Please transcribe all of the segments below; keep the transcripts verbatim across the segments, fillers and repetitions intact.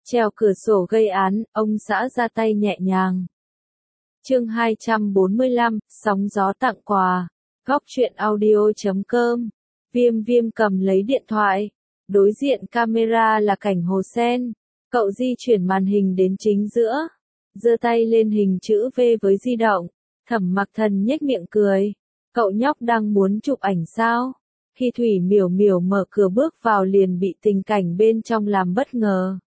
Trèo cửa sổ gây án, ông xã ra tay nhẹ nhàng. Chương hai trăm bốn mươi lăm, sóng gió tặng quà. Góc truyện audio chấm com. Viêm viêm cầm lấy điện thoại. Đối diện camera là cảnh Hồ Sen. Cậu di chuyển màn hình đến chính giữa. Giơ tay lên hình chữ V với di động. Thẩm Mặc Thần nhếch miệng cười. Cậu nhóc đang muốn chụp ảnh sao? Khi Thủy Miểu Miểu mở cửa bước vào liền bị tình cảnh bên trong làm bất ngờ.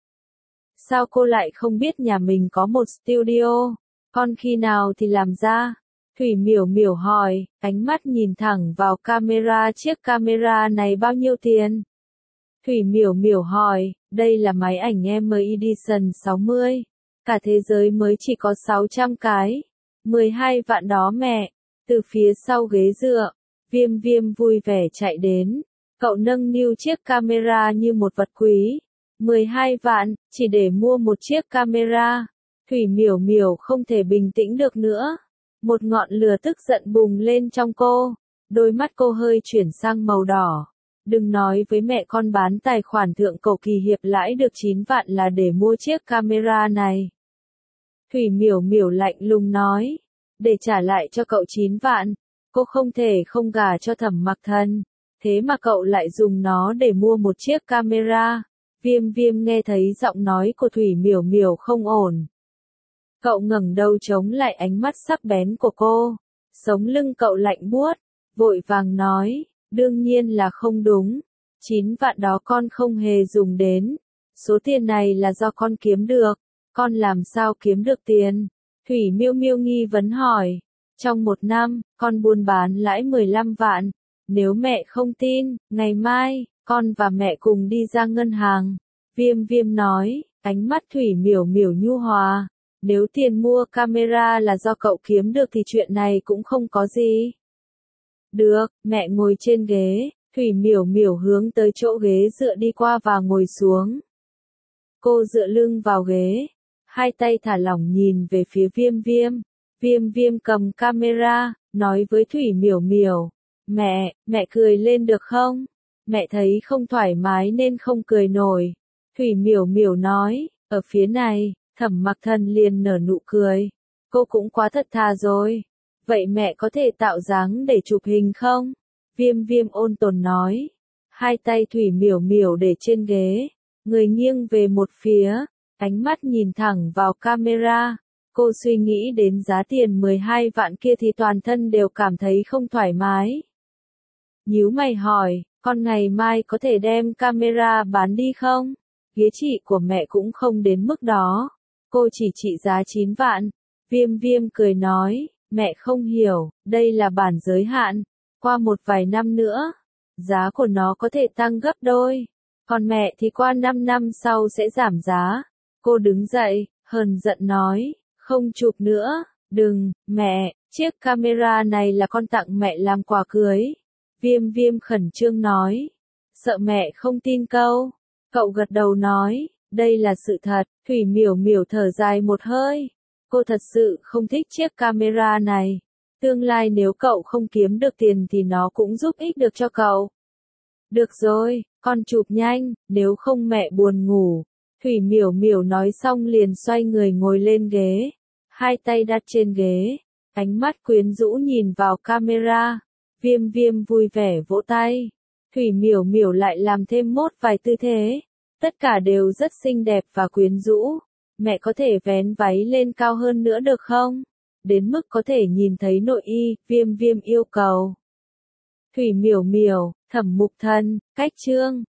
Sao cô lại không biết nhà mình có một studio? Con khi nào thì làm ra? Thủy Miểu Miểu hỏi, ánh mắt nhìn thẳng vào camera. Chiếc camera này bao nhiêu tiền? Thủy Miểu Miểu hỏi, đây là máy ảnh em Edition sáu mươi. Cả thế giới mới chỉ có sáu trăm cái. mười hai vạn đó mẹ. Từ phía sau ghế dựa, Viêm Viêm vui vẻ chạy đến. Cậu nâng niu chiếc camera như một vật quý. mười hai vạn, chỉ để mua một chiếc camera. Thủy Miểu Miểu không thể bình tĩnh được nữa. Một ngọn lửa tức giận bùng lên trong cô. Đôi mắt cô hơi chuyển sang màu đỏ. Đừng nói với mẹ con bán tài khoản thượng cổ kỳ hiệp lãi được chín vạn là để mua chiếc camera này. Thủy Miểu Miểu lạnh lùng nói. Để trả lại cho cậu chín vạn, cô không thể không gả cho Thẩm Mặc Thần. Thế mà cậu lại dùng nó để mua một chiếc camera. Viêm Viêm nghe thấy giọng nói của Thủy Miểu Miểu không ổn. Cậu ngẩng đầu chống lại ánh mắt sắc bén của cô. Sống lưng cậu lạnh buốt, vội vàng nói, đương nhiên là không đúng. Chín vạn đó con không hề dùng đến. Số tiền này là do con kiếm được. Con làm sao kiếm được tiền? Thủy Miêu Miêu nghi vấn hỏi. Trong một năm, con buôn bán lãi mười lăm vạn. Nếu mẹ không tin, ngày mai, con và mẹ cùng đi ra ngân hàng. Viêm Viêm nói, ánh mắt Thủy Miểu Miểu nhu hòa. Nếu tiền mua camera là do cậu kiếm được thì chuyện này cũng không có gì. Được, mẹ ngồi trên ghế. Thủy Miểu Miểu hướng tới chỗ ghế dựa đi qua và ngồi xuống. Cô dựa lưng vào ghế. Hai tay thả lỏng nhìn về phía Viêm Viêm. Viêm Viêm cầm camera, nói với Thủy Miểu Miểu. Mẹ, mẹ cười lên được không? Mẹ thấy không thoải mái nên không cười nổi. Thủy Miểu Miểu nói, ở phía này, Thẩm Mặc Thần liền nở nụ cười. Cô cũng quá thật thà rồi. Vậy mẹ có thể tạo dáng để chụp hình không? Viêm Viêm ôn tồn nói. Hai tay Thủy Miểu Miểu để trên ghế. Người nghiêng về một phía. Ánh mắt nhìn thẳng vào camera. Cô suy nghĩ đến giá tiền mười hai vạn kia thì toàn thân đều cảm thấy không thoải mái. Nhíu mày hỏi, con ngày mai có thể đem camera bán đi không? Ghế trị của mẹ cũng không đến mức đó. Cô chỉ trị giá chín vạn. Viêm Viêm cười nói, mẹ không hiểu, đây là bản giới hạn. Qua một vài năm nữa, giá của nó có thể tăng gấp đôi. Còn mẹ thì qua năm năm sau sẽ giảm giá. Cô đứng dậy, hờn giận nói, không chụp nữa, đừng, mẹ, chiếc camera này là con tặng mẹ làm quà cưới. Viêm Viêm khẩn trương nói, sợ mẹ không tin câu. Cậu gật đầu nói, đây là sự thật. Thủy Miểu Miểu thở dài một hơi. Cô thật sự không thích chiếc camera này. Tương lai nếu cậu không kiếm được tiền thì nó cũng giúp ích được cho cậu. Được rồi, con chụp nhanh, nếu không mẹ buồn ngủ. Thủy Miểu Miểu nói xong liền xoay người ngồi lên ghế. Hai tay đặt trên ghế. Ánh mắt quyến rũ nhìn vào camera. Viêm Viêm vui vẻ vỗ tay. Thủy Miểu Miểu lại làm thêm mốt vài tư thế. Tất cả đều rất xinh đẹp và quyến rũ. Mẹ có thể vén váy lên cao hơn nữa được không? Đến mức có thể nhìn thấy nội y, Viêm Viêm yêu cầu. Thủy Miểu Miểu, Thẩm Mục Thần, cách chương.